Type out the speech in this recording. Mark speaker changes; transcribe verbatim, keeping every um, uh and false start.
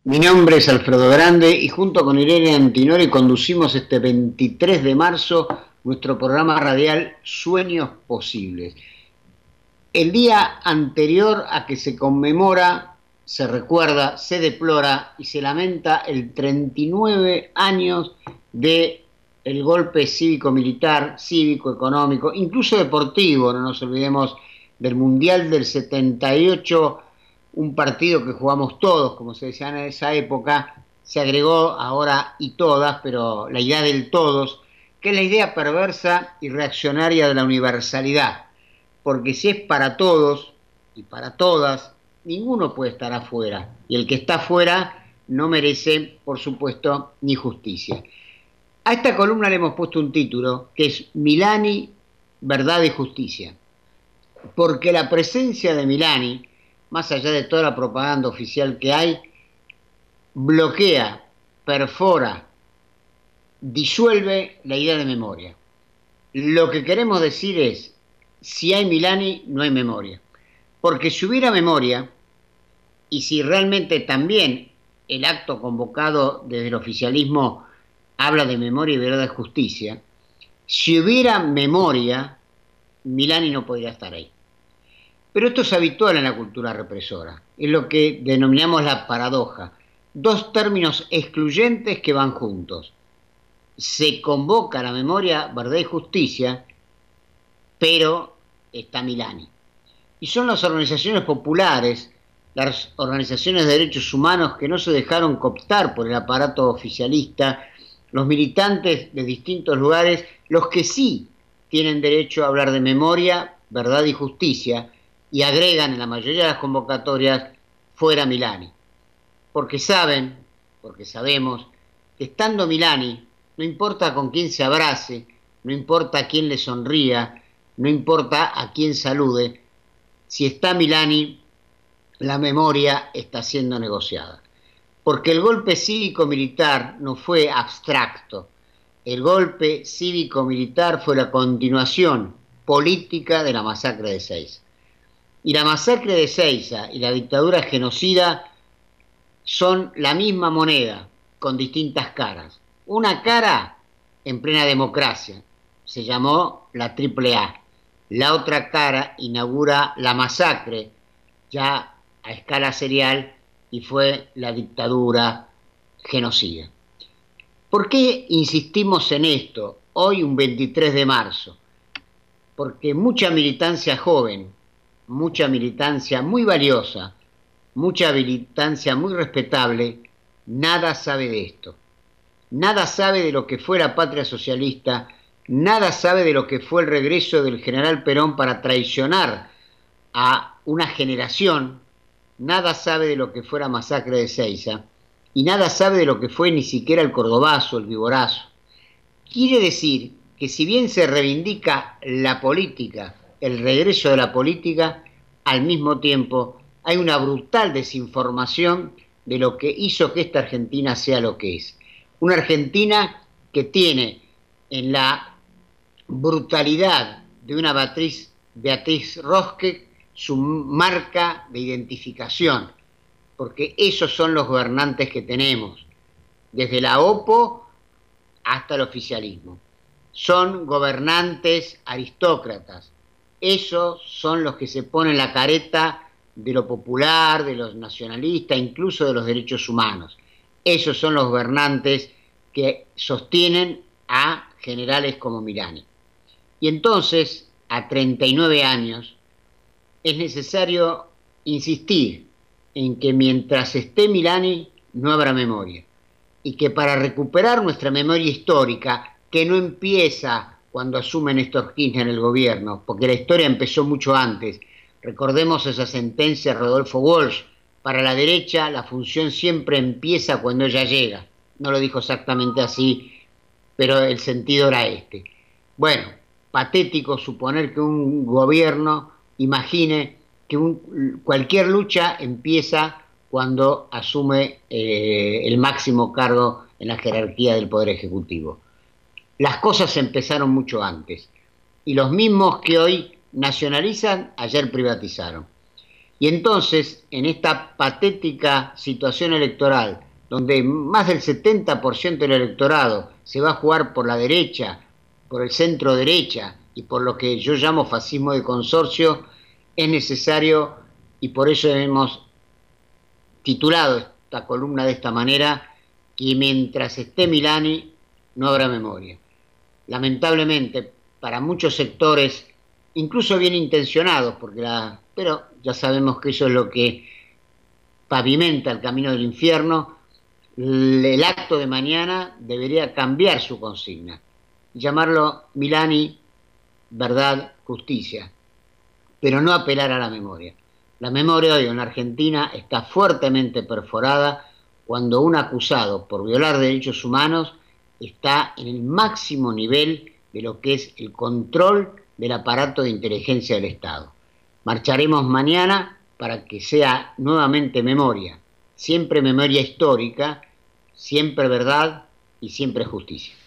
Speaker 1: Mi nombre es Alfredo Grande y junto con Irene Antinori conducimos este veintitrés de marzo nuestro programa radial Sueños Posibles. El día anterior a que se conmemora, se recuerda, se deplora y se lamenta el treinta y nueve años de el golpe cívico-militar, cívico-económico, incluso deportivo, no nos olvidemos del Mundial del setenta y ocho, un partido que jugamos todos, como se decía en esa época, se agregó ahora y todas, pero la idea del todos, que es la idea perversa y reaccionaria de la universalidad, porque si es para todos y para todas, ninguno puede estar afuera, y el que está afuera no merece, por supuesto, ni justicia. A esta columna le hemos puesto un título, que es Milani, Verdad y Justicia, porque la presencia de Milani, más allá de toda la propaganda oficial que hay, bloquea, perfora, disuelve la idea de memoria. Lo que queremos decir es, si hay Milani, no hay memoria. Porque si hubiera memoria, y si realmente también el acto convocado desde el oficialismo habla de memoria y verdad y justicia, si hubiera memoria, Milani no podría estar ahí. Pero esto es habitual en la cultura represora, es lo que denominamos la paradoja. Dos términos excluyentes que van juntos. Se convoca la memoria, verdad y justicia, pero está Milani. Y son las organizaciones populares, las organizaciones de derechos humanos que no se dejaron cooptar por el aparato oficialista, los militantes de distintos lugares, los que sí tienen derecho a hablar de memoria, verdad y justicia, y agregan en la mayoría de las convocatorias fuera Milani. Porque saben, porque sabemos, que estando Milani, no importa con quién se abrace, no importa a quién le sonría, no importa a quién salude, si está Milani, la memoria está siendo negociada. Porque el golpe cívico-militar no fue abstracto, el golpe cívico-militar fue la continuación política de la masacre de Ezeiza. Y la masacre de Ezeiza y la dictadura genocida son la misma moneda, con distintas caras. Una cara en plena democracia, se llamó la triple A. La otra cara inaugura la masacre, ya a escala serial, y fue la dictadura genocida. ¿Por qué insistimos en esto hoy, un veintitrés de marzo? Porque mucha militancia joven, mucha militancia muy valiosa, mucha militancia muy respetable, nada sabe de esto. Nada sabe de lo que fue la patria socialista, nada sabe de lo que fue el regreso del general Perón para traicionar a una generación, nada sabe de lo que fue la masacre de Ezeiza, y nada sabe de lo que fue ni siquiera el Cordobazo, el Viborazo. Quiere decir que si bien se reivindica la política, el regreso de la política, al mismo tiempo hay una brutal desinformación de lo que hizo que esta Argentina sea lo que es. Una Argentina que tiene en la brutalidad de una Beatriz, Beatriz Rosque su marca de identificación, porque esos son los gobernantes que tenemos, desde la OPO hasta el oficialismo. Son gobernantes aristócratas, esos son los que se ponen la careta de lo popular, de los nacionalistas, incluso de los derechos humanos. Esos son los gobernantes que sostienen a generales como Milani. Y entonces, a treinta y nueve años, es necesario insistir en que mientras esté Milani no habrá memoria. Y que para recuperar nuestra memoria histórica, que no empieza cuando asume Néstor Kirchner el gobierno, porque la historia empezó mucho antes. Recordemos esa sentencia de Rodolfo Walsh: para la derecha la función siempre empieza cuando ella llega. No lo dijo exactamente así, pero el sentido era este. Bueno, patético suponer que un gobierno imagine que un, cualquier lucha empieza cuando asume eh, el máximo cargo en la jerarquía del Poder Ejecutivo. Las cosas empezaron mucho antes, y los mismos que hoy nacionalizan, ayer privatizaron. Y entonces, en esta patética situación electoral, donde más del setenta por ciento del electorado se va a jugar por la derecha, por el centro derecha y por lo que yo llamo fascismo de consorcio, es necesario, y por eso hemos titulado esta columna de esta manera, que mientras esté Milani no habrá memoria. Lamentablemente, para muchos sectores, incluso bien intencionados, porque la, pero ya sabemos que eso es lo que pavimenta el camino del infierno, el acto de mañana debería cambiar su consigna, llamarlo Milani, verdad, justicia, pero no apelar a la memoria. La memoria hoy en Argentina está fuertemente perforada cuando un acusado por violar derechos humanos está en el máximo nivel de lo que es el control del aparato de inteligencia del Estado. Marcharemos mañana para que sea nuevamente memoria, siempre memoria histórica, siempre verdad y siempre justicia.